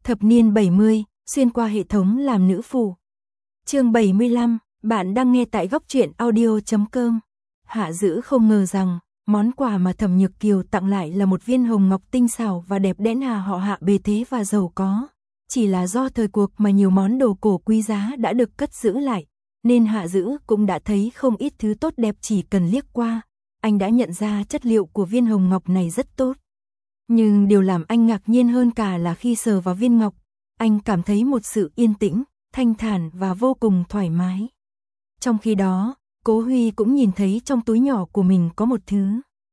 Thập niên 70, xuyên qua hệ thống làm nữ phù. Chương 75, bạn đang nghe tại góc truyện audio.com. Hạ Dữ không ngờ rằng, món quà mà Thẩm Nhược Kiều tặng lại là một viên hồng ngọc tinh xảo và đẹp đẽ. Họ Hạ bề thế và giàu có. Chỉ là do thời cuộc mà nhiều món đồ cổ quý giá đã được cất giữ lại, nên Hạ Dữ cũng đã thấy không ít thứ tốt đẹp. Chỉ cần liếc qua, anh đã nhận ra chất liệu của viên hồng ngọc này rất tốt. Nhưng điều làm anh ngạc nhiên hơn cả là khi sờ vào viên ngọc, anh cảm thấy một sự yên tĩnh, thanh thản và vô cùng thoải mái. Trong khi đó, Cố Huy cũng nhìn thấy trong túi nhỏ của mình có một thứ.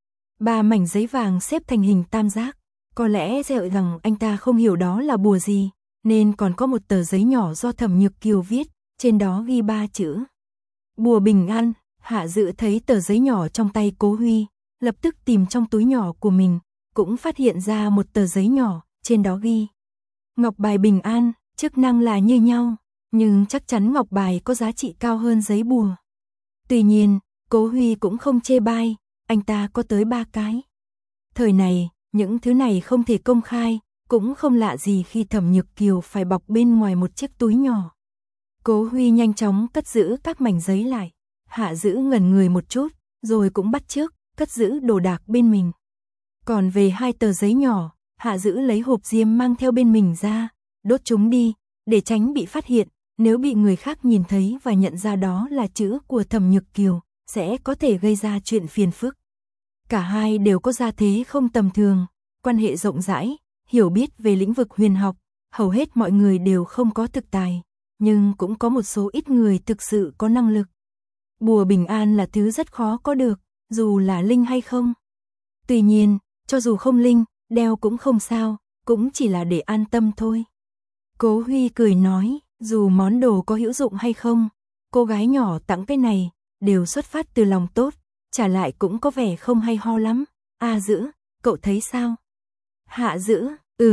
3 mảnh giấy vàng xếp thành hình tam giác. Có lẽ do rằng anh ta không hiểu đó là bùa gì, nên còn có một tờ giấy nhỏ do Thẩm Nhược Kiều viết, trên đó ghi 3 chữ. Bùa bình an. Hạ Dữ thấy tờ giấy nhỏ trong tay Cố Huy, lập tức tìm trong túi nhỏ của mình, cũng phát hiện ra một tờ giấy nhỏ, trên đó ghi. Ngọc bài bình an, chức năng là như nhau, nhưng chắc chắn ngọc bài có giá trị cao hơn giấy bùa. Tuy nhiên, Cố Huy cũng không chê bai, anh ta có tới 3 cái. Thời này, những thứ này không thể công khai, cũng không lạ gì khi Thẩm Nhược Kiều phải bọc bên ngoài một chiếc túi nhỏ. Cố Huy nhanh chóng cất giữ các mảnh giấy lại. Hạ Dữ ngẩn người một chút, rồi cũng bắt chước, cất giữ đồ đạc bên mình. Còn về 2 tờ giấy nhỏ, Hạ Dữ lấy hộp diêm mang theo bên mình ra, đốt chúng đi, để tránh bị phát hiện. Nếu bị người khác nhìn thấy và nhận ra đó là chữ của Thẩm Nhược Kiều, sẽ có thể gây ra chuyện phiền phức. Cả hai đều có gia thế không tầm thường, quan hệ rộng rãi, hiểu biết về lĩnh vực huyền học. Hầu hết mọi người đều không có thực tài, nhưng cũng có một số ít người thực sự có năng lực. Bùa bình an là thứ rất khó có được, dù là linh hay không. Tuy nhiên, cho dù không linh, đeo cũng không sao, cũng chỉ là để an tâm thôi. Cố Huy cười nói, dù món đồ có hữu dụng hay không, cô gái nhỏ tặng cái này, đều xuất phát từ lòng tốt, trả lại cũng có vẻ không hay ho lắm. Dữ, cậu thấy sao? Hạ Dữ,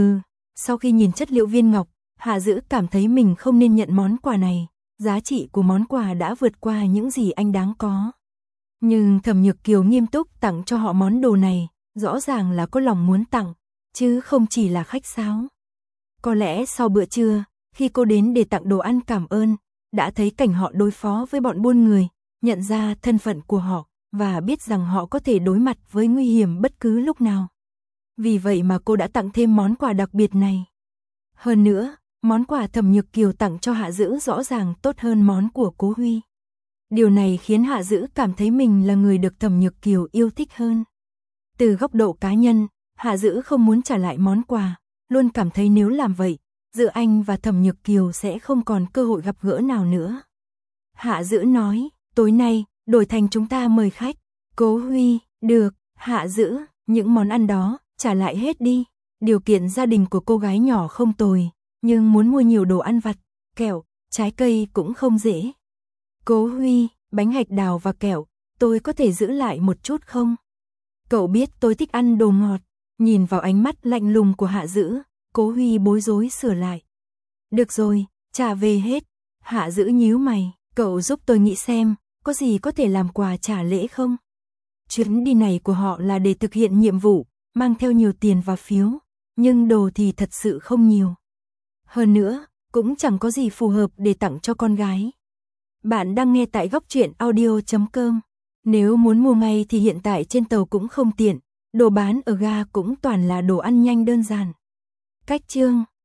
sau khi nhìn chất liệu viên ngọc, Hạ Dữ cảm thấy mình không nên nhận món quà này. Giá trị của món quà đã vượt qua những gì anh đáng có. Nhưng Thẩm Nhược Kiều nghiêm túc tặng cho họ món đồ này, rõ ràng là có lòng muốn tặng, chứ không chỉ là khách sáo. Có lẽ sau bữa trưa, khi cô đến để tặng đồ ăn cảm ơn, đã thấy cảnh họ đối phó với bọn buôn người, nhận ra thân phận của họ, và biết rằng họ có thể đối mặt với nguy hiểm bất cứ lúc nào. Vì vậy mà cô đã tặng thêm món quà đặc biệt này. Hơn nữa, món quà Thẩm Nhược Kiều tặng cho Hạ Dữ rõ ràng tốt hơn món của Cố Huy. Điều này khiến Hạ Dữ cảm thấy mình là người được Thẩm Nhược Kiều yêu thích hơn. Từ góc độ cá nhân, Hạ Dữ không muốn trả lại món quà, luôn cảm thấy nếu làm vậy, giữa anh và Thẩm Nhược Kiều sẽ không còn cơ hội gặp gỡ nào nữa. Hạ Dữ nói, tối nay, đổi thành chúng ta mời khách. Cố Huy, được. Hạ Dữ, những món ăn đó, trả lại hết đi. Điều kiện gia đình của cô gái nhỏ không tồi, nhưng muốn mua nhiều đồ ăn vặt, kẹo, trái cây cũng không dễ. Cố Huy, bánh hạch đào và kẹo, tôi có thể giữ lại một chút không? Cậu biết tôi thích ăn đồ ngọt. Nhìn vào ánh mắt lạnh lùng của Hạ Dữ, Cố Huy bối rối sửa lại. Được rồi, trả về hết. Hạ Dữ nhíu mày, cậu giúp tôi nghĩ xem, có gì có thể làm quà trả lễ không? Chuyến đi này của họ là để thực hiện nhiệm vụ, mang theo nhiều tiền và phiếu, nhưng đồ thì thật sự không nhiều. Hơn nữa, cũng chẳng có gì phù hợp để tặng cho con gái. Bạn đang nghe tại góc truyện audio.com. Nếu muốn mua ngay thì hiện tại trên tàu cũng không tiện, đồ bán ở ga cũng toàn là đồ ăn nhanh đơn giản. Cách chương